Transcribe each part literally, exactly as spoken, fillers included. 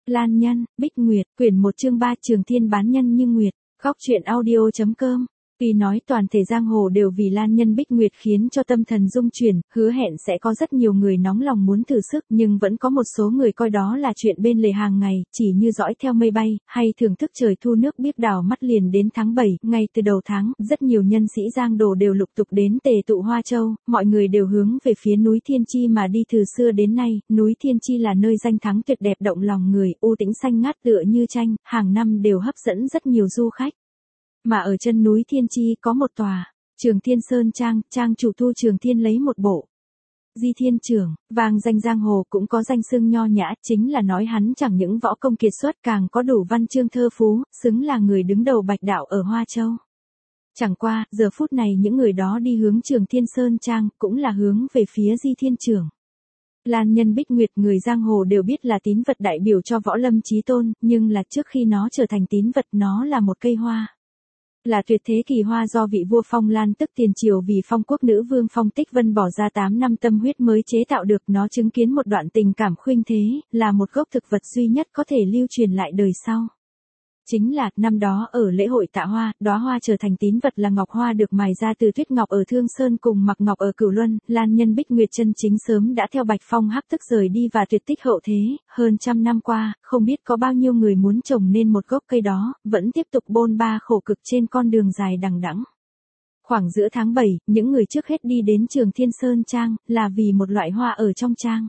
Lan Nhân, Bích Nguyệt, quyển một chương ba Trường Thiên bán nhân như nguyệt, góc truyện audio.com. Tuy nói toàn thể giang hồ đều vì Lan Nhân Bích Nguyệt khiến cho tâm thần rung chuyển, hứa hẹn sẽ có rất nhiều người nóng lòng muốn thử sức, nhưng vẫn có một số người coi đó là chuyện bên lề hàng ngày, chỉ như dõi theo mây bay, hay thưởng thức trời thu nước biếc đảo mắt. Liền đến tháng bảy, ngay từ đầu tháng, rất nhiều nhân sĩ giang đồ đều lục tục đến tề tụ Hoa Châu, mọi người đều hướng về phía núi Thiên Chi mà đi. Từ xưa đến nay, núi Thiên Chi là nơi danh thắng tuyệt đẹp động lòng người, u tĩnh xanh ngát tựa như tranh, hàng năm đều hấp dẫn rất nhiều du khách. Mà ở chân núi Thiên Chi có một tòa Trường Thiên Sơn Trang, trang chủ Thu Trường Thiên lấy một bộ Di Thiên Trưởng, vang danh giang hồ, cũng có danh xưng nho nhã, chính là nói hắn chẳng những võ công kiệt xuất, càng có đủ văn chương thơ phú, xứng là người đứng đầu bạch đạo ở Hoa Châu. Chẳng qua, giờ phút này những người đó đi hướng Trường Thiên Sơn Trang, cũng là hướng về phía Di Thiên Trưởng. Lan Nhân Bích Nguyệt, người giang hồ đều biết là tín vật đại biểu cho võ lâm chí tôn, nhưng là trước khi nó trở thành tín vật, nó là một cây hoa. Là tuyệt thế kỳ hoa do vị vua Phong Lan tức tiền triều vì Phong quốc nữ vương Phong Tích Vân bỏ ra tám năm tâm huyết mới chế tạo được. Nó chứng kiến một đoạn tình cảm khuynh thế, là một gốc thực vật duy nhất có thể lưu truyền lại đời sau. Chính là, năm đó ở lễ hội Tạ Hoa, đóa hoa trở thành tín vật là ngọc hoa được mài ra từ tuyết ngọc ở Thương Sơn cùng mặc ngọc ở Cửu Luân. Lan Nhân Bích Nguyệt chân chính sớm đã theo Bạch Phong hấp tức rời đi và tuyệt tích hậu thế, hơn trăm năm qua, không biết có bao nhiêu người muốn trồng nên một gốc cây đó, vẫn tiếp tục bôn ba khổ cực trên con đường dài đằng đẵng. Khoảng giữa tháng bảy, những người trước hết đi đến Trường Thiên Sơn Trang, là vì một loại hoa ở trong trang.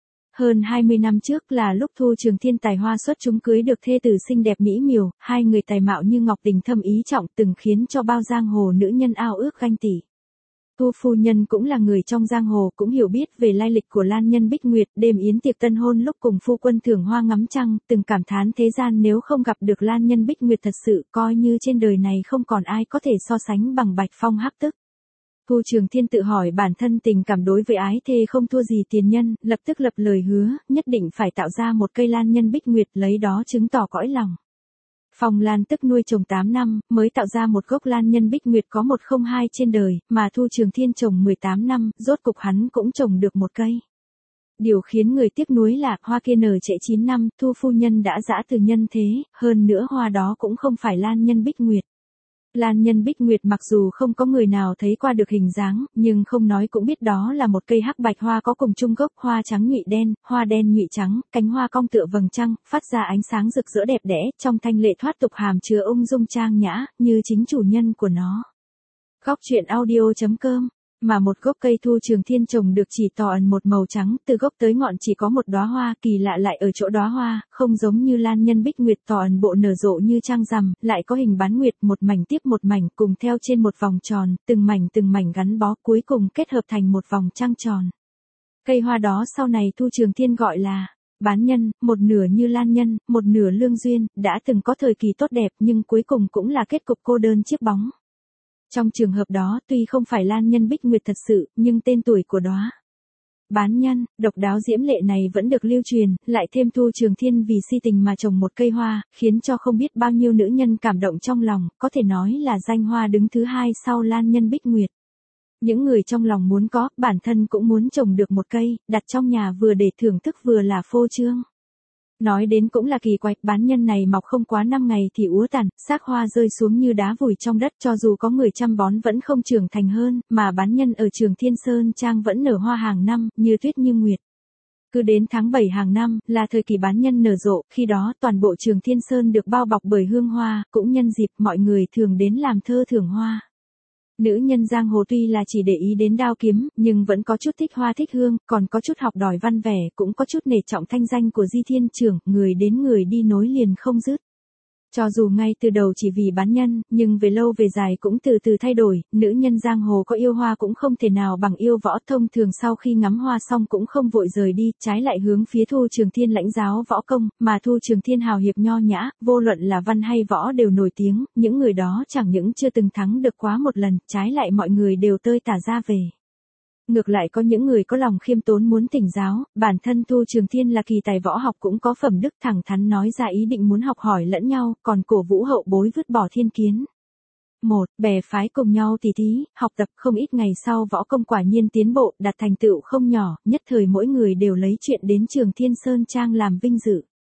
Hơn hai mươi năm trước là lúc Thu Trường Thiên tài hoa xuất chúng cưới được thê tử xinh đẹp mỹ miều, hai người tài mạo như ngọc, tình thâm ý trọng, từng khiến cho bao giang hồ nữ nhân ao ước ganh tị. Thu phu nhân cũng là người trong giang hồ, cũng hiểu biết về lai lịch của Lan Nhân Bích Nguyệt. Đêm yến tiệc tân hôn lúc cùng phu quân thưởng hoa ngắm trăng, từng cảm thán thế gian nếu không gặp được Lan Nhân Bích Nguyệt thật sự, coi như trên đời này không còn ai có thể so sánh bằng Bạch Phong hắc tức. Thu Trường Thiên tự hỏi bản thân tình cảm đối với ái thê không thua gì tiền nhân, lập tức lập lời hứa, nhất định phải tạo ra một cây Lan Nhân Bích Nguyệt, lấy đó chứng tỏ cõi lòng. Phong Lan tức nuôi trồng tám năm, mới tạo ra một gốc Lan Nhân Bích Nguyệt có một không hai trên đời, mà Thu Trường Thiên trồng mười tám năm, rốt cục hắn cũng trồng được một cây. Điều khiến người tiếc nuối là, hoa kia nở trễ chín năm, Thu phu nhân đã dã từ nhân thế, hơn nữa hoa đó cũng không phải Lan Nhân Bích Nguyệt. Lan Nhân Bích Nguyệt mặc dù không có người nào thấy qua được hình dáng, nhưng không nói cũng biết đó là một cây hắc bạch hoa có cùng chung gốc, hoa trắng nhụy đen, hoa đen nhụy trắng, cánh hoa cong tựa vầng trăng, phát ra ánh sáng rực rỡ đẹp đẽ, trong thanh lệ thoát tục, hàm chứa ung dung trang nhã, như chính chủ nhân của nó. Góc truyện audio.com. Mà một gốc cây Thu Trường Thiên trồng được chỉ tỏ ẩn một màu trắng, từ gốc tới ngọn chỉ có một đóa hoa, kỳ lạ lại ở chỗ đóa hoa, không giống như Lan Nhân Bích Nguyệt tỏ ẩn bộ nở rộ như trăng rằm, lại có hình bán nguyệt, một mảnh tiếp một mảnh, cùng theo trên một vòng tròn, từng mảnh từng mảnh gắn bó, cuối cùng kết hợp thành một vòng trăng tròn. Cây hoa đó sau này Thu Trường Thiên gọi là bán nhân, một nửa như Lan Nhân, một nửa lương duyên, đã từng có thời kỳ tốt đẹp nhưng cuối cùng cũng là kết cục cô đơn chiếc bóng. Trong trường hợp đó, tuy không phải Lan Nhân Bích Nguyệt thật sự, nhưng tên tuổi của đóa bán nhân, độc đáo diễm lệ này vẫn được lưu truyền, lại thêm Thu Trường Thiên vì si tình mà trồng một cây hoa, khiến cho không biết bao nhiêu nữ nhân cảm động trong lòng, có thể nói là danh hoa đứng thứ hai sau Lan Nhân Bích Nguyệt. Những người trong lòng muốn có, bản thân cũng muốn trồng được một cây, đặt trong nhà vừa để thưởng thức vừa là phô trương. Nói đến cũng là kỳ quái, bán nhân này mọc không quá năm ngày thì úa tàn, xác hoa rơi xuống như đá vùi trong đất, cho dù có người chăm bón vẫn không trưởng thành hơn, mà bán nhân ở Trường Thiên Sơn Trang vẫn nở hoa hàng năm, như tuyết như nguyệt. Cứ đến tháng bảy hàng năm, là thời kỳ bán nhân nở rộ, khi đó toàn bộ Trường Thiên Sơn được bao bọc bởi hương hoa, cũng nhân dịp mọi người thường đến làm thơ thưởng hoa. Nữ nhân giang hồ tuy là chỉ để ý đến đao kiếm, nhưng vẫn có chút thích hoa thích hương, còn có chút học đòi văn vẻ, cũng có chút nể trọng thanh danh của Di Thiên Trưởng, người đến người đi nối liền không dứt. Cho dù ngay từ đầu chỉ vì bán nhân, nhưng về lâu về dài cũng từ từ thay đổi, nữ nhân giang hồ có yêu hoa cũng không thể nào bằng yêu võ, thông thường sau khi ngắm hoa xong cũng không vội rời đi, trái lại hướng phía Thu Trường Thiên lãnh giáo võ công, mà Thu Trường Thiên hào hiệp nho nhã, vô luận là văn hay võ đều nổi tiếng, những người đó chẳng những chưa từng thắng được quá một lần, trái lại mọi người đều tơi tả ra về. Ngược lại có những người có lòng khiêm tốn muốn thỉnh giáo, bản thân Thu Trường Thiên là kỳ tài võ học cũng có phẩm đức, thẳng thắn nói ra ý định muốn học hỏi lẫn nhau, còn cổ vũ hậu bối vứt bỏ thiên kiến. Một, bè phái cùng nhau tỉ thí, học tập, không ít ngày sau võ công quả nhiên tiến bộ, đạt thành tựu không nhỏ, nhất thời mỗi người đều lấy chuyện đến Trường Thiên Sơn Trang làm vinh dự.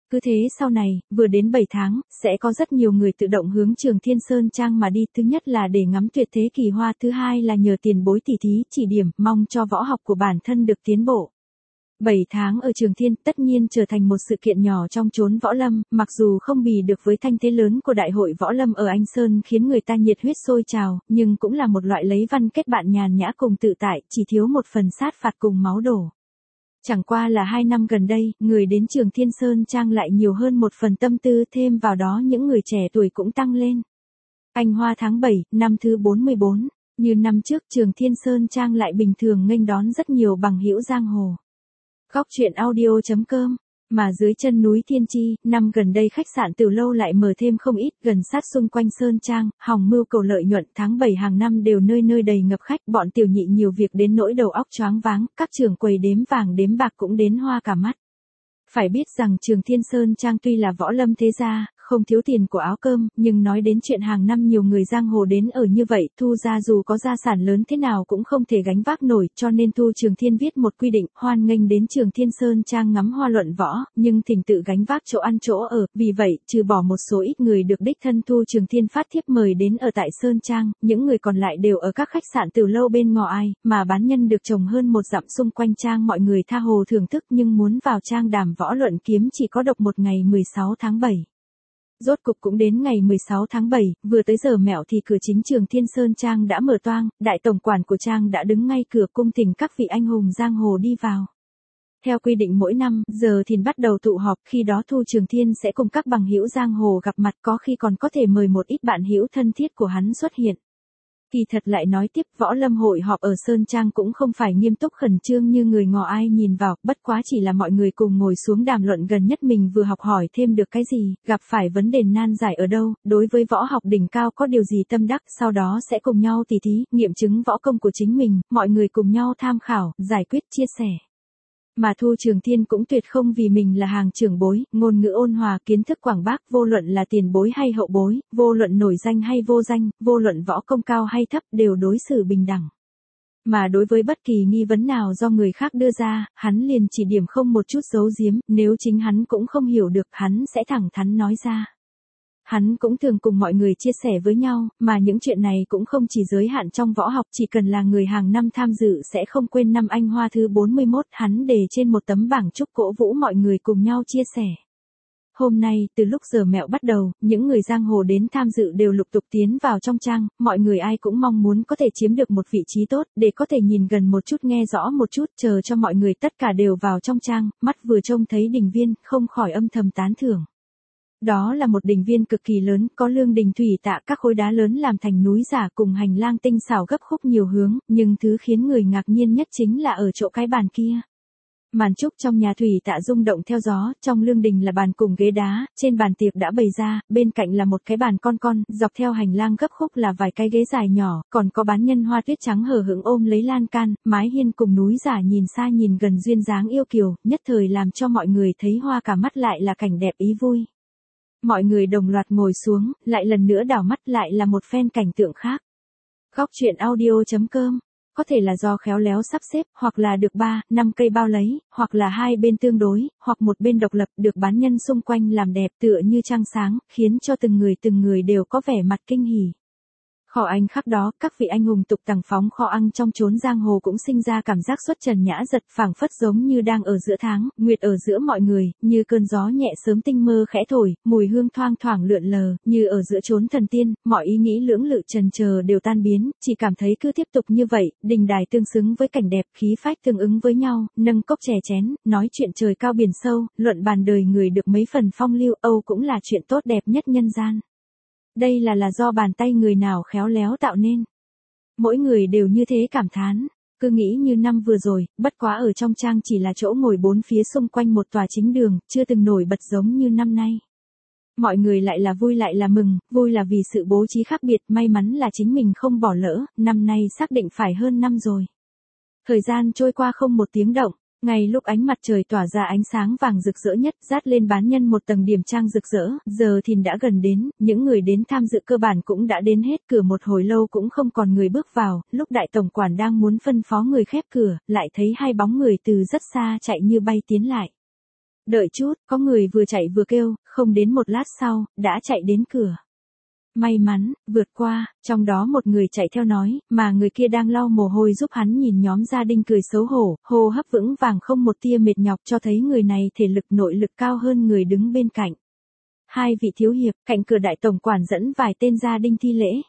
Cứ thế sau này, vừa đến bảy tháng, sẽ có rất nhiều người tự động hướng Trường Thiên Sơn Trang mà đi. Thứ nhất là để ngắm tuyệt thế kỳ hoa, thứ hai là nhờ tiền bối tỷ thí chỉ điểm, mong cho võ học của bản thân được tiến bộ. bảy tháng ở Trường Thiên tất nhiên trở thành một sự kiện nhỏ trong chốn võ lâm, mặc dù không bì được với thanh thế lớn của đại hội võ lâm ở Anh Sơn khiến người ta nhiệt huyết sôi trào, nhưng cũng là một loại lấy văn kết bạn nhàn nhã cùng tự tại, chỉ thiếu một phần sát phạt cùng máu đổ. Chẳng qua là hai năm gần đây, người đến Trường Thiên Sơn Trang lại nhiều hơn một phần tâm tư, thêm vào đó những người trẻ tuổi cũng tăng lên. Anh Hoa tháng bảy, năm thứ bốn mươi bốn, như năm trước Trường Thiên Sơn Trang lại bình thường nghênh đón rất nhiều bằng hữu giang hồ. Góc truyện audio chấm com. Mà dưới chân núi Thiên Chi, năm gần đây khách sạn Tiểu Lâu lại mở thêm không ít, gần sát xung quanh Sơn Trang, hòng mưu cầu lợi nhuận. Tháng bảy hàng năm đều nơi nơi đầy ngập khách, bọn tiểu nhị nhiều việc đến nỗi đầu óc choáng váng, các trưởng quầy đếm vàng đếm bạc cũng đến hoa cả mắt. Phải biết rằng Trường Thiên Sơn Trang tuy là võ lâm thế gia, không thiếu tiền của áo cơm, nhưng nói đến chuyện hàng năm nhiều người giang hồ đến ở như vậy, Thu gia dù có gia sản lớn thế nào cũng không thể gánh vác nổi, cho nên Thu Trường Thiên viết một quy định, hoan nghênh đến Trường Thiên Sơn Trang ngắm hoa luận võ, nhưng thỉnh tự gánh vác chỗ ăn chỗ ở, vì vậy, trừ bỏ một số ít người được đích thân Thu Trường Thiên phát thiếp mời đến ở tại Sơn Trang, những người còn lại đều ở các khách sạn Tiểu Lâu bên ngõ ai, mà bán nhân được trồng hơn một dặm xung quanh trang, mọi người tha hồ thưởng thức, nhưng muốn vào trang đàm võ luận kiếm chỉ có độc một ngày mười sáu tháng bảy. Rốt cục cũng đến ngày mười sáu tháng bảy, vừa tới giờ mẹo thì cửa chính Trường Thiên Sơn Trang đã mở toang, đại tổng quản của trang đã đứng ngay cửa cung thỉnh các vị anh hùng giang hồ đi vào. Theo quy định mỗi năm, giờ thìn bắt đầu tụ họp, khi đó Thu Trường Thiên sẽ cùng các bằng hữu giang hồ gặp mặt, có khi còn có thể mời một ít bạn hữu thân thiết của hắn xuất hiện. Kỳ thật lại nói tiếp, võ lâm hội họp ở Sơn Trang cũng không phải nghiêm túc khẩn trương như người ngò ai nhìn vào, bất quá chỉ là mọi người cùng ngồi xuống đàm luận gần nhất mình vừa học hỏi thêm được cái gì, gặp phải vấn đề nan giải ở đâu, đối với võ học đỉnh cao có điều gì tâm đắc, sau đó sẽ cùng nhau tỉ thí, nghiệm chứng võ công của chính mình, mọi người cùng nhau tham khảo, giải quyết, chia sẻ. Mà Thu Trường Thiên cũng tuyệt không vì mình là hàng trưởng bối, ngôn ngữ ôn hòa, kiến thức quảng bác, vô luận là tiền bối hay hậu bối, vô luận nổi danh hay vô danh, vô luận võ công cao hay thấp đều đối xử bình đẳng. Mà đối với bất kỳ nghi vấn nào do người khác đưa ra, hắn liền chỉ điểm không một chút giấu giếm, nếu chính hắn cũng không hiểu được, hắn sẽ thẳng thắn nói ra. Hắn cũng thường cùng mọi người chia sẻ với nhau, mà những chuyện này cũng không chỉ giới hạn trong võ học, chỉ cần là người hàng năm tham dự sẽ không quên năm Anh Hoa thứ bốn mươi mốt, hắn đề trên một tấm bảng chúc cổ vũ mọi người cùng nhau chia sẻ. Hôm nay, từ lúc giờ mẹo bắt đầu, những người giang hồ đến tham dự đều lục tục tiến vào trong trang, mọi người ai cũng mong muốn có thể chiếm được một vị trí tốt, để có thể nhìn gần một chút nghe rõ một chút, chờ cho mọi người tất cả đều vào trong trang, mắt vừa trông thấy đình viên, không khỏi âm thầm tán thưởng. Đó là một đình viên cực kỳ lớn, có lương đình thủy tạ các khối đá lớn làm thành núi giả cùng hành lang tinh xảo gấp khúc nhiều hướng, nhưng thứ khiến người ngạc nhiên nhất chính là ở chỗ cái bàn kia. Màn trúc trong nhà thủy tạ rung động theo gió, trong lương đình là bàn cùng ghế đá, trên bàn tiệc đã bày ra, bên cạnh là một cái bàn con con, dọc theo hành lang gấp khúc là vài cái ghế dài nhỏ, còn có bán nhân hoa tuyết trắng hờ hững ôm lấy lan can, mái hiên cùng núi giả nhìn xa nhìn gần duyên dáng yêu kiều, nhất thời làm cho mọi người thấy hoa cả mắt, lại là cảnh đẹp ý vui. Mọi người đồng loạt ngồi xuống, lại lần nữa đảo mắt, lại là một phen cảnh tượng khác. Góc truyện audio chấm com. Có thể là do khéo léo sắp xếp, hoặc là được ba, năm cây bao lấy, hoặc là hai bên tương đối, hoặc một bên độc lập, được bán nhân xung quanh làm đẹp tựa như trăng sáng, khiến cho từng người từng người đều có vẻ mặt kinh hỉ. Kho anh khắc đó, các vị anh hùng tục tằng phóng kho ăn trong chốn giang hồ cũng sinh ra cảm giác xuất trần nhã giật, phảng phất giống như đang ở giữa tháng, nguyệt ở giữa mọi người, như cơn gió nhẹ sớm tinh mơ khẽ thổi, mùi hương thoang thoảng lượn lờ, như ở giữa chốn thần tiên, mọi ý nghĩ lưỡng lự trần chờ đều tan biến, chỉ cảm thấy cứ tiếp tục như vậy, đình đài tương xứng với cảnh đẹp, khí phách tương ứng với nhau, nâng cốc chè chén, nói chuyện trời cao biển sâu, luận bàn đời người được mấy phần phong lưu, âu cũng là chuyện tốt đẹp nhất nhân gian. Đây là là do bàn tay người nào khéo léo tạo nên. Mỗi người đều như thế cảm thán, cứ nghĩ như năm vừa rồi, bất quá ở trong trang chỉ là chỗ ngồi bốn phía xung quanh một tòa chính đường, chưa từng nổi bật giống như năm nay. Mọi người lại là vui lại là mừng, vui là vì sự bố trí khác biệt, may mắn là chính mình không bỏ lỡ, năm nay xác định phải hơn năm rồi. Thời gian trôi qua không một tiếng động. Ngay lúc ánh mặt trời tỏa ra ánh sáng vàng rực rỡ nhất, dát lên bán nhân một tầng điểm trang rực rỡ, giờ thìn đã gần đến, những người đến tham dự cơ bản cũng đã đến hết, cửa một hồi lâu cũng không còn người bước vào, lúc đại tổng quản đang muốn phân phó người khép cửa, lại thấy hai bóng người từ rất xa chạy như bay tiến lại. Đợi chút, có người vừa chạy vừa kêu, không đến một lát sau, đã chạy đến cửa. May mắn, vượt qua, trong đó một người chạy theo nói, mà người kia đang lau mồ hôi giúp hắn nhìn nhóm gia đình cười xấu hổ, hô hấp vững vàng không một tia mệt nhọc cho thấy người này thể lực nội lực cao hơn người đứng bên cạnh. Hai vị thiếu hiệp, cạnh cửa đại tổng quản dẫn vài tên gia đình thi lễ.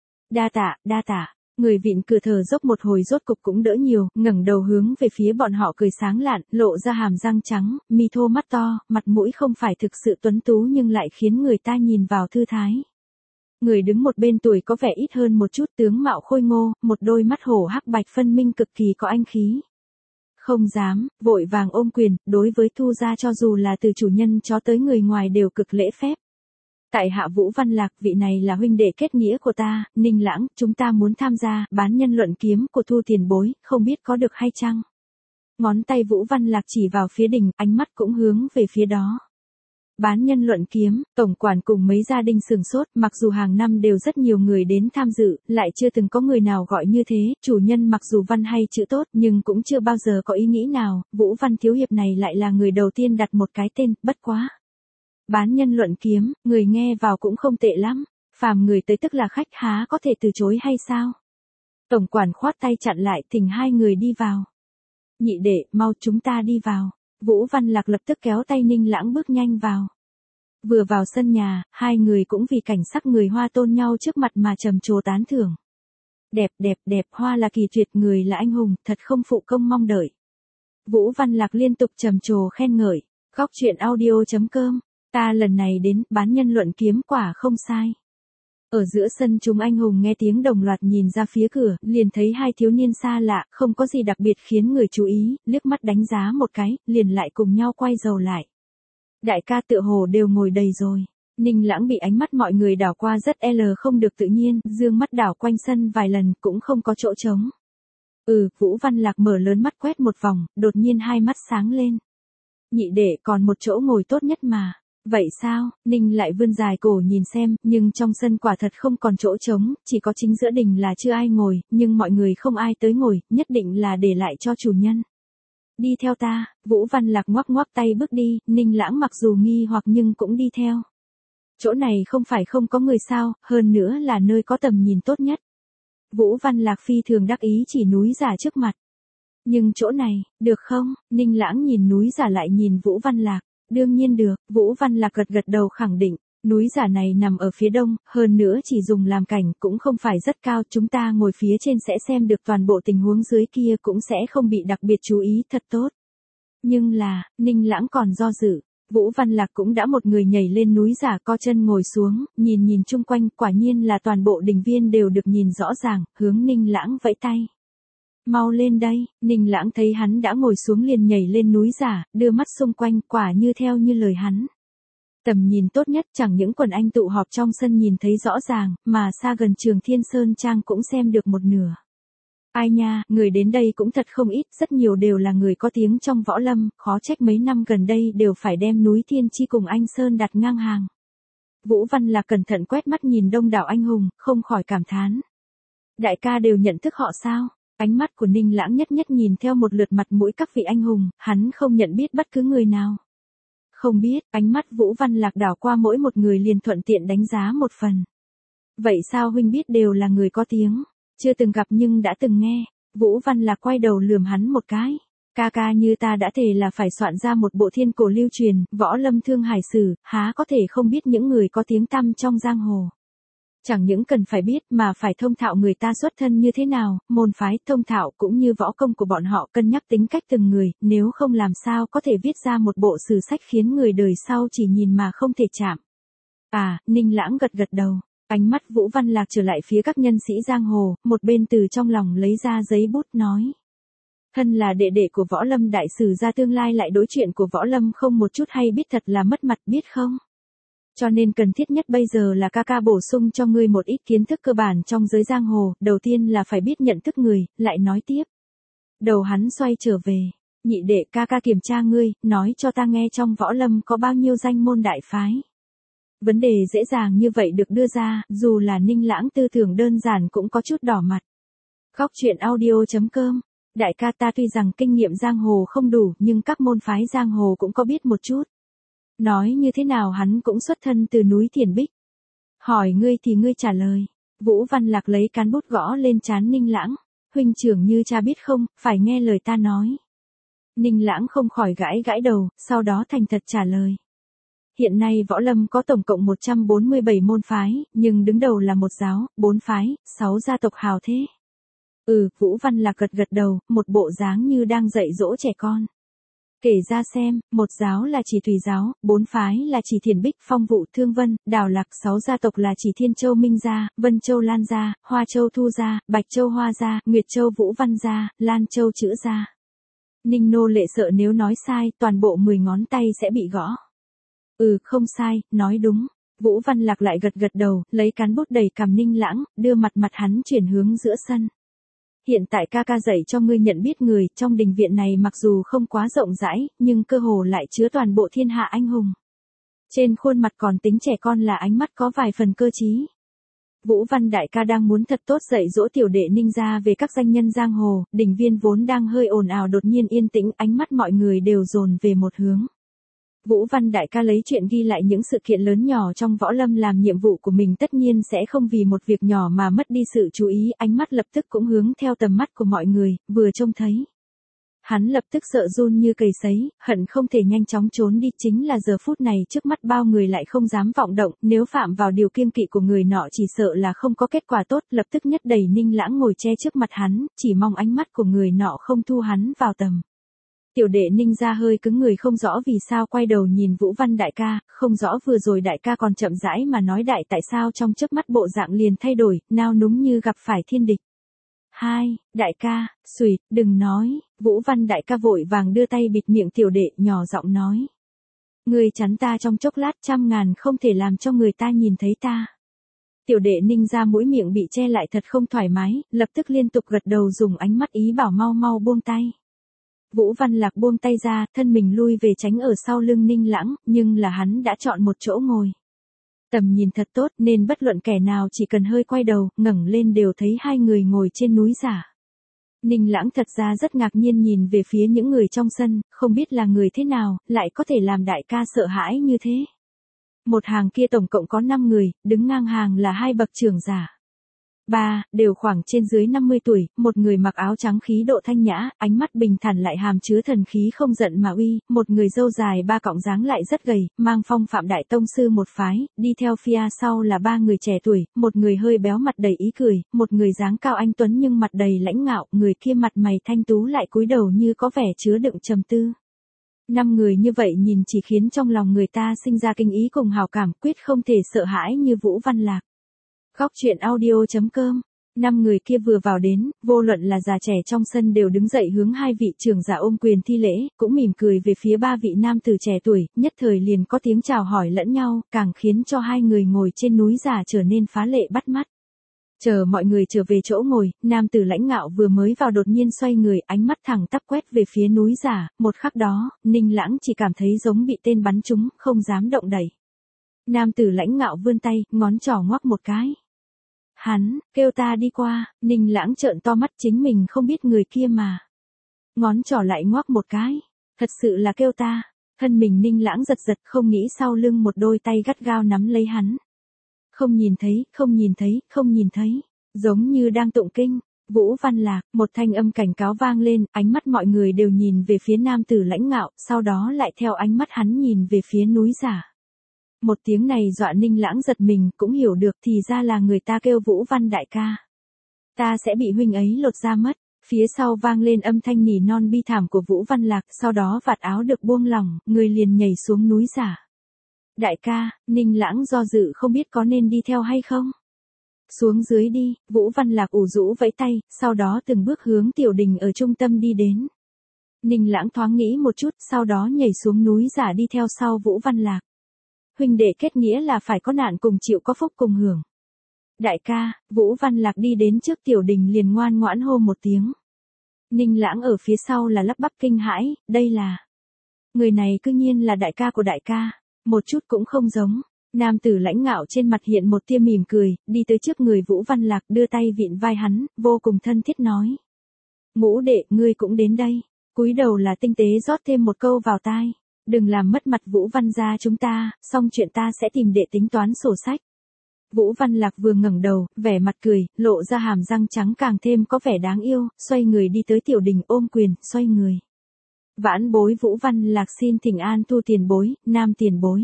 Đa tạ, đa tạ. Người vịn cửa thở dốc một hồi rốt cục cũng đỡ nhiều, ngẩng đầu hướng về phía bọn họ cười sáng lạn, lộ ra hàm răng trắng, mi thô mắt to, mặt mũi không phải thực sự tuấn tú nhưng lại khiến người ta nhìn vào thư thái. Người đứng một bên tuổi có vẻ ít hơn một chút, tướng mạo khôi ngô, một đôi mắt hổ hắc bạch phân minh cực kỳ có anh khí. Không dám, vội vàng ôm quyền, đối với Thu gia cho dù là từ chủ nhân cho tới người ngoài đều cực lễ phép. Tại hạ Vũ Văn Lạc, vị này là huynh đệ kết nghĩa của ta, Ninh Lãng, chúng ta muốn tham gia bán nhân luận kiếm của Thu tiền bối, không biết có được hay chăng? Ngón tay Vũ Văn Lạc chỉ vào phía đỉnh, ánh mắt cũng hướng về phía đó. Bán nhân luận kiếm, tổng quản cùng mấy gia đình sừng sốt, mặc dù hàng năm đều rất nhiều người đến tham dự, lại chưa từng có người nào gọi như thế, chủ nhân mặc dù văn hay chữ tốt nhưng cũng chưa bao giờ có ý nghĩ nào, Vũ Văn thiếu hiệp này lại là người đầu tiên đặt một cái tên, bất quá. Bán nhân luận kiếm, người nghe vào cũng không tệ lắm, phàm người tới tức là khách há có thể từ chối hay sao? Tổng quản khoát tay chặn lại, thỉnh hai người đi vào. Nhị đệ, mau chúng ta đi vào. Vũ Văn Lạc lập tức kéo tay Ninh Lãng bước nhanh vào. Vừa vào sân nhà, hai người cũng vì cảnh sắc người Hoa tôn nhau trước mặt mà trầm trồ tán thưởng. Đẹp đẹp đẹp, Hoa là kỳ tuyệt, người là anh hùng, thật không phụ công mong đợi. Vũ Văn Lạc liên tục trầm trồ khen ngợi. Góc truyện audio chấm com, ta lần này đến, bán nhân luận kiếm quả không sai. Ở giữa sân chúng anh hùng nghe tiếng đồng loạt nhìn ra phía cửa, liền thấy hai thiếu niên xa lạ, không có gì đặc biệt khiến người chú ý, liếc mắt đánh giá một cái, liền lại cùng nhau quay đầu lại. Đại ca tựa hồ đều ngồi đầy rồi. Ninh Lãng bị ánh mắt mọi người đảo qua rất l không được tự nhiên, dương mắt đảo quanh sân vài lần cũng không có chỗ trống. Ừ, Vũ Văn Lạc mở lớn mắt quét một vòng, đột nhiên hai mắt sáng lên. Nhị đệ còn một chỗ ngồi tốt nhất mà. Vậy sao, Ninh lại vươn dài cổ nhìn xem, nhưng trong sân quả thật không còn chỗ trống, chỉ có chính giữa đình là chưa ai ngồi, nhưng mọi người không ai tới ngồi, nhất định là để lại cho chủ nhân. Đi theo ta, Vũ Văn Lạc ngoắc ngoắc tay bước đi, Ninh Lãng mặc dù nghi hoặc nhưng cũng đi theo. Chỗ này không phải không có người sao, hơn nữa là nơi có tầm nhìn tốt nhất. Vũ Văn Lạc phi thường đắc ý chỉ núi giả trước mặt. Nhưng chỗ này, được không? Ninh Lãng nhìn núi giả lại nhìn Vũ Văn Lạc. Đương nhiên được, Vũ Văn Lạc gật gật đầu khẳng định, núi giả này nằm ở phía đông, hơn nữa chỉ dùng làm cảnh cũng không phải rất cao, chúng ta ngồi phía trên sẽ xem được toàn bộ tình huống dưới kia cũng sẽ không bị đặc biệt chú ý, thật tốt. Nhưng là, Ninh Lãng còn do dự, Vũ Văn Lạc cũng đã một người nhảy lên núi giả co chân ngồi xuống, nhìn nhìn chung quanh, quả nhiên là toàn bộ đình viên đều được nhìn rõ ràng, hướng Ninh Lãng vẫy tay. Mau lên đây, Ninh Lãng thấy hắn đã ngồi xuống liền nhảy lên núi giả, đưa mắt xung quanh, quả như theo như lời hắn. Tầm nhìn tốt nhất, chẳng những quần anh tụ họp trong sân nhìn thấy rõ ràng, mà xa gần Trường Thiên Sơn Trang cũng xem được một nửa. Ai nha, người đến đây cũng thật không ít, rất nhiều đều là người có tiếng trong võ lâm, khó trách mấy năm gần đây đều phải đem núi Thiên Chi cùng Anh Sơn đặt ngang hàng. Vũ Văn Lạc cẩn thận quét mắt nhìn đông đảo anh hùng, không khỏi cảm thán. Đại ca đều nhận thức họ sao? Ánh mắt của Ninh Lãng nhất nhất nhìn theo một lượt mặt mũi các vị anh hùng, hắn không nhận biết bất cứ người nào. Không biết, ánh mắt Vũ Văn Lạc đảo qua mỗi một người liền thuận tiện đánh giá một phần. Vậy sao huynh biết đều là người có tiếng? Chưa từng gặp nhưng đã từng nghe. Vũ Văn Lạc quay đầu lườm hắn một cái. Ca ca như ta đã thề là phải soạn ra một bộ thiên cổ lưu truyền, võ lâm thương hải sử, há có thể không biết những người có tiếng tăm trong giang hồ. Chẳng những cần phải biết mà phải thông thạo người ta xuất thân như thế nào, môn phái thông thạo cũng như võ công của bọn họ, cân nhắc tính cách từng người, nếu không làm sao có thể viết ra một bộ sử sách khiến người đời sau chỉ nhìn mà không thể chạm. À, Ninh Lãng gật gật đầu, ánh mắt Vũ Văn Lạc trở lại phía các nhân sĩ giang hồ, một bên từ trong lòng lấy ra giấy bút nói. Thân là đệ đệ của võ lâm đại sử gia tương lai lại đối chuyện của võ lâm không một chút hay biết thật là mất mặt biết không? Cho nên cần thiết nhất bây giờ là ca ca bổ sung cho ngươi một ít kiến thức cơ bản trong giới giang hồ, đầu tiên là phải biết nhận thức người, lại nói tiếp. Đầu hắn xoay trở về, nhị đệ ca ca kiểm tra ngươi, nói cho ta nghe trong võ lâm có bao nhiêu danh môn đại phái. Vấn đề dễ dàng như vậy được đưa ra, dù là Ninh Lãng tư tưởng đơn giản cũng có chút đỏ mặt. Góc truyện audio chấm com Đại ca ta tuy rằng kinh nghiệm giang hồ không đủ nhưng các môn phái giang hồ cũng có biết một chút. Nói như thế nào hắn cũng xuất thân từ núi Thiền Bích. Hỏi ngươi thì ngươi trả lời. Vũ Văn Lạc lấy cán bút gõ lên trán Ninh Lãng. Huynh trưởng như cha biết không, phải nghe lời ta nói. Ninh Lãng không khỏi gãi gãi đầu, sau đó thành thật trả lời. Hiện nay võ lâm có tổng cộng một trăm bốn mươi bảy môn phái, nhưng đứng đầu là một giáo, bốn phái, sáu gia tộc hào thế. Ừ, Vũ Văn Lạc gật gật đầu, một bộ dáng như đang dạy dỗ trẻ con. Kể ra xem, một giáo là chỉ Thủy giáo, bốn phái là chỉ Thiền Bích, Phong Vụ, Thương Vân, Đào Lạc, sáu gia tộc là chỉ Thiên Châu Minh gia, Vân Châu Lan gia, Hoa Châu Thu gia, Bạch Châu Hoa gia, Nguyệt Châu Vũ Văn gia, Lan Châu Chữ gia. Ninh nô lệ sợ nếu nói sai, toàn bộ mười ngón tay sẽ bị gõ. Ừ, không sai, nói đúng. Vũ Văn Lạc lại gật gật đầu, lấy cán bút đầy cằm Ninh Lãng, đưa mặt mặt hắn chuyển hướng giữa sân. Hiện tại ca ca dạy cho ngươi nhận biết người, trong đình viện này mặc dù không quá rộng rãi, nhưng cơ hồ lại chứa toàn bộ thiên hạ anh hùng. Trên khuôn mặt còn tính trẻ con là ánh mắt có vài phần cơ trí. Vũ Văn đại ca đang muốn thật tốt dạy dỗ tiểu đệ Ninh gia về các danh nhân giang hồ, đình viên vốn đang hơi ồn ào đột nhiên yên tĩnh, ánh mắt mọi người đều dồn về một hướng. Vũ Văn đại ca lấy chuyện ghi lại những sự kiện lớn nhỏ trong võ lâm làm nhiệm vụ của mình, tất nhiên sẽ không vì một việc nhỏ mà mất đi sự chú ý, ánh mắt lập tức cũng hướng theo tầm mắt của mọi người, vừa trông thấy. Hắn lập tức sợ run như cầy sấy, hận không thể nhanh chóng trốn đi, chính là giờ phút này trước mắt bao người lại không dám vọng động, nếu phạm vào điều kiêng kỵ của người nọ chỉ sợ là không có kết quả tốt, lập tức nhất đẩy Ninh Lãng ngồi che trước mặt hắn, chỉ mong ánh mắt của người nọ không thu hắn vào tầm. Tiểu đệ Ninh gia hơi cứng người không rõ vì sao quay đầu nhìn Vũ Văn đại ca, không rõ vừa rồi đại ca còn chậm rãi mà nói đại tại sao trong chớp mắt bộ dạng liền thay đổi, nao núng như gặp phải thiên địch. Hai, đại ca, xùi, đừng nói, Vũ Văn đại ca vội vàng đưa tay bịt miệng tiểu đệ, nhỏ giọng nói. Ngươi chắn ta trong chốc lát, trăm ngàn không thể làm cho người ta nhìn thấy ta. Tiểu đệ Ninh gia mũi miệng bị che lại thật không thoải mái, lập tức liên tục gật đầu dùng ánh mắt ý bảo mau mau buông tay. Vũ Văn Lạc buông tay ra, thân mình lui về tránh ở sau lưng Ninh Lãng, nhưng là hắn đã chọn một chỗ ngồi. Tầm nhìn thật tốt nên bất luận kẻ nào chỉ cần hơi quay đầu, ngẩng lên đều thấy hai người ngồi trên núi giả. Ninh Lãng thật ra rất ngạc nhiên nhìn về phía những người trong sân, không biết là người thế nào, lại có thể làm đại ca sợ hãi như thế. Một hàng kia tổng cộng có năm người, đứng ngang hàng là hai bậc trưởng giả. Ba, đều khoảng trên dưới năm mươi tuổi, một người mặc áo trắng khí độ thanh nhã, ánh mắt bình thản lại hàm chứa thần khí không giận mà uy, một người râu dài ba cọng dáng lại rất gầy, mang phong phạm đại tông sư một phái, đi theo phía sau là ba người trẻ tuổi, một người hơi béo mặt đầy ý cười, một người dáng cao anh tuấn nhưng mặt đầy lãnh ngạo, người kia mặt mày thanh tú lại cúi đầu như có vẻ chứa đựng trầm tư. Năm người như vậy nhìn chỉ khiến trong lòng người ta sinh ra kinh ý cùng hào cảm, quyết không thể sợ hãi như Vũ Văn Lạc. Góc truyện audio chấm com. Năm người kia vừa vào đến, vô luận là già trẻ trong sân đều đứng dậy hướng hai vị trưởng giả ôm quyền thi lễ, cũng mỉm cười về phía ba vị nam tử trẻ tuổi, nhất thời liền có tiếng chào hỏi lẫn nhau, càng khiến cho hai người ngồi trên núi giả trở nên phá lệ bắt mắt. Chờ mọi người trở về chỗ ngồi, nam tử lãnh ngạo vừa mới vào đột nhiên xoay người, ánh mắt thẳng tắp quét về phía núi giả, một khắc đó, Ninh Lãng chỉ cảm thấy giống bị tên bắn trúng, không dám động đậy. Nam tử lãnh ngạo vươn tay, ngón trỏ ngoắc một cái. Hắn, kêu ta đi qua, Ninh Lãng trợn to mắt, chính mình không biết người kia mà. Ngón trỏ lại ngoắc một cái, thật sự là kêu ta, thân mình Ninh Lãng giật giật không nghĩ sau lưng một đôi tay gắt gao nắm lấy hắn. Không nhìn thấy, không nhìn thấy, không nhìn thấy, giống như đang tụng kinh. Vũ Văn Lạc, một thanh âm cảnh cáo vang lên, ánh mắt mọi người đều nhìn về phía nam tử lãnh ngạo, sau đó lại theo ánh mắt hắn nhìn về phía núi giả. Một tiếng này dọa Ninh Lãng giật mình, cũng hiểu được thì ra là người ta kêu Vũ Văn đại ca. Ta sẽ bị huynh ấy lột ra mất. Phía sau vang lên âm thanh nỉ non bi thảm của Vũ Văn Lạc, sau đó vạt áo được buông lỏng, người liền nhảy xuống núi giả. Đại ca, Ninh Lãng do dự không biết có nên đi theo hay không. Xuống dưới đi, Vũ Văn Lạc ủ rũ vẫy tay, sau đó từng bước hướng tiểu đình ở trung tâm đi đến. Ninh Lãng thoáng nghĩ một chút, sau đó nhảy xuống núi giả đi theo sau Vũ Văn Lạc. Huynh đệ kết nghĩa là phải có nạn cùng chịu có phúc cùng hưởng. Đại ca, Vũ Văn Lạc đi đến trước tiểu đình liền ngoan ngoãn hô một tiếng. Ninh Lãng ở phía sau là lắp bắp kinh hãi, đây là. Người này cư nhiên là đại ca của đại ca, một chút cũng không giống. Nam tử lãnh ngạo trên mặt hiện một tia mỉm cười, đi tới trước người Vũ Văn Lạc đưa tay vịn vai hắn, vô cùng thân thiết nói. Ngũ đệ, ngươi cũng đến đây. Cúi đầu là tinh tế rót thêm một câu vào tai. Đừng làm mất mặt Vũ Văn gia chúng ta, xong chuyện ta sẽ tìm đệ tính toán sổ sách. Vũ Văn Lạc vừa ngẩng đầu, vẻ mặt cười, lộ ra hàm răng trắng càng thêm có vẻ đáng yêu, xoay người đi tới tiểu đình ôm quyền, xoay người. Vãn bối Vũ Văn Lạc xin thỉnh an Thu tiền bối, Nam tiền bối.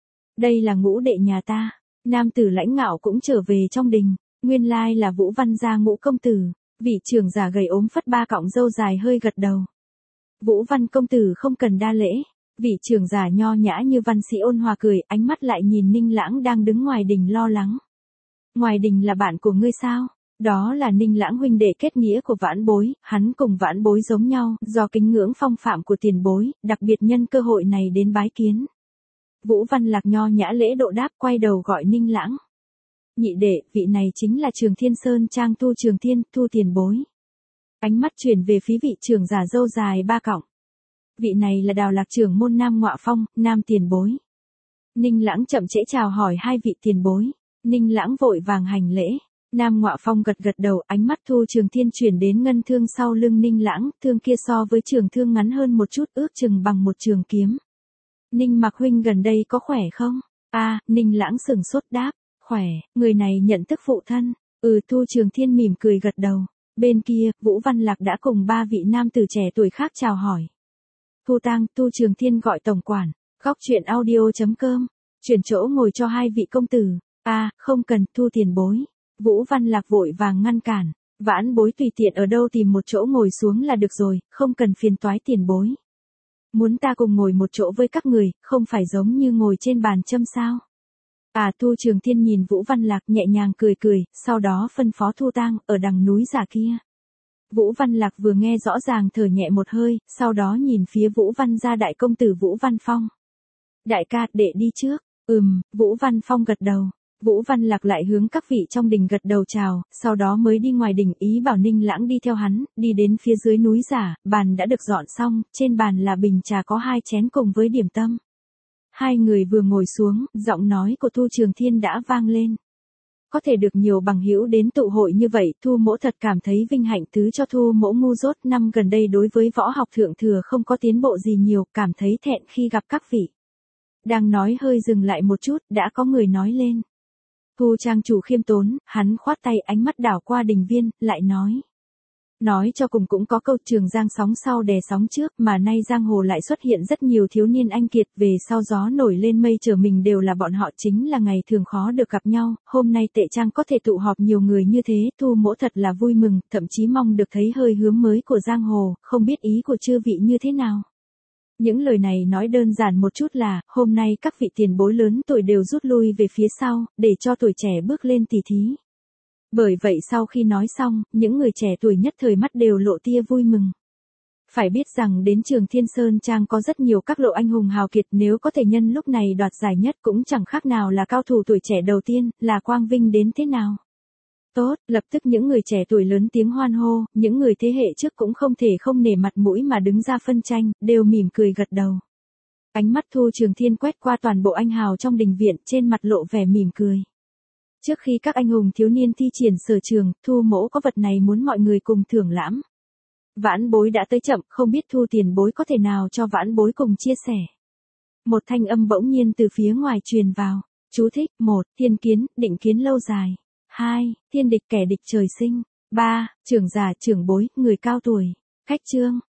Đây là ngũ đệ nhà ta. Nam tử lãnh ngạo cũng trở về trong đình, nguyên lai là Vũ Văn gia ngũ công tử, vị trưởng giả gầy ốm phất ba cọng râu dài hơi gật đầu. Vũ Văn công tử không cần đa lễ, vị trưởng giả nho nhã như văn sĩ ôn hòa cười, ánh mắt lại nhìn Ninh Lãng đang đứng ngoài đình lo lắng. Ngoài đình là bạn của ngươi sao? Đó là Ninh Lãng huynh đệ kết nghĩa của vãn bối, hắn cùng vãn bối giống nhau, do kính ngưỡng phong phạm của tiền bối, đặc biệt nhân cơ hội này đến bái kiến. Vũ Văn Lạc nho nhã lễ độ đáp, quay đầu gọi Ninh Lãng. Nhị đệ, vị này chính là Trường Thiên Sơn Trang Tu Trường Thiên, Thu tiền bối. Ánh mắt chuyển về phía vị trưởng giả râu dài ba cọng. Vị này là Đào Lạc trưởng môn Nam Ngọa Phong, Nam tiền bối. Ninh Lãng chậm trễ chào hỏi hai vị tiền bối. Ninh Lãng vội vàng hành lễ. Nam Ngọa Phong gật gật đầu, ánh mắt Thu Trường Thiên chuyển đến ngân thương sau lưng Ninh Lãng, thương kia so với trường thương ngắn hơn một chút, ước chừng bằng một trường kiếm. Ninh Mặc huynh gần đây có khỏe không? A, à, Ninh Lãng sừng sốt đáp, khỏe, người này nhận thức phụ thân. Ừ, Thu Trường Thiên mỉm cười gật đầu. Bên kia, Vũ Văn Lạc đã cùng ba vị nam tử trẻ tuổi khác chào hỏi. Thu Tang, Thu Trường Thiên gọi tổng quản, góc truyện audio chấm com, chuyển chỗ ngồi cho hai vị công tử. A, à, không cần, Thu tiền bối. Vũ Văn Lạc vội vàng ngăn cản, vãn bối tùy tiện ở đâu tìm một chỗ ngồi xuống là được rồi, không cần phiền toái tiền bối. Muốn ta cùng ngồi một chỗ với các người, không phải giống như ngồi trên bàn châm sao? À, Thu Trường Thiên nhìn Vũ Văn Lạc nhẹ nhàng cười cười, sau đó phân phó Thu Tang, ở đằng núi giả kia. Vũ Văn Lạc vừa nghe rõ ràng thở nhẹ một hơi, sau đó nhìn phía Vũ Văn gia đại công tử Vũ Văn Phong. Đại ca, đệ đi trước. Ừm, Vũ Văn Phong gật đầu. Vũ Văn Lạc lại hướng các vị trong đình gật đầu chào, sau đó mới đi ngoài đình, ý bảo Ninh Lãng đi theo hắn, đi đến phía dưới núi giả, bàn đã được dọn xong, trên bàn là bình trà có hai chén cùng với điểm tâm. Hai người vừa ngồi xuống, giọng nói của Thu Trường Thiên đã vang lên. Có thể được nhiều bằng hữu đến tụ hội như vậy, Thu mỗ thật cảm thấy vinh hạnh, thứ cho Thu mỗ ngu dốt năm gần đây đối với võ học thượng thừa không có tiến bộ gì nhiều, cảm thấy thẹn khi gặp các vị. Đang nói hơi dừng lại một chút, đã có người nói lên. Thu trang chủ khiêm tốn, hắn khoát tay, ánh mắt đảo qua đình viên, lại nói. Nói cho cùng cũng có câu trường giang sóng sau đè sóng trước, mà nay giang hồ lại xuất hiện rất nhiều thiếu niên anh kiệt, về sau gió nổi lên mây trở mình đều là bọn họ, chính là ngày thường khó được gặp nhau, hôm nay Tệ Trang có thể tụ họp nhiều người như thế, Thu mỗ thật là vui mừng, thậm chí mong được thấy hơi hướng mới của giang hồ, không biết ý của chư vị như thế nào. Những lời này nói đơn giản một chút là, hôm nay các vị tiền bối lớn tuổi đều rút lui về phía sau, để cho tuổi trẻ bước lên tỉ thí. Bởi vậy sau khi nói xong, những người trẻ tuổi nhất thời mắt đều lộ tia vui mừng. Phải biết rằng đến Trường Thiên Sơn Trang có rất nhiều các lộ anh hùng hào kiệt, nếu có thể nhân lúc này đoạt giải nhất cũng chẳng khác nào là cao thủ tuổi trẻ đầu tiên, là quang vinh đến thế nào. Tốt, lập tức những người trẻ tuổi lớn tiếng hoan hô, những người thế hệ trước cũng không thể không nể mặt mũi mà đứng ra phân tranh, đều mỉm cười gật đầu. Ánh mắt Thu Trường Thiên quét qua toàn bộ anh hào trong đình viện, trên mặt lộ vẻ mỉm cười. Trước khi các anh hùng thiếu niên thi triển sở trường, Thu mỗ có vật này muốn mọi người cùng thưởng lãm. Vãn bối đã tới chậm, không biết Thu tiền bối có thể nào cho vãn bối cùng chia sẻ. Một thanh âm bỗng nhiên từ phía ngoài truyền vào. Chú thích, một, thiên kiến, định kiến lâu dài. Hai, thiên địch kẻ địch trời sinh. Ba, trưởng già trưởng bối, người cao tuổi. Khách chương,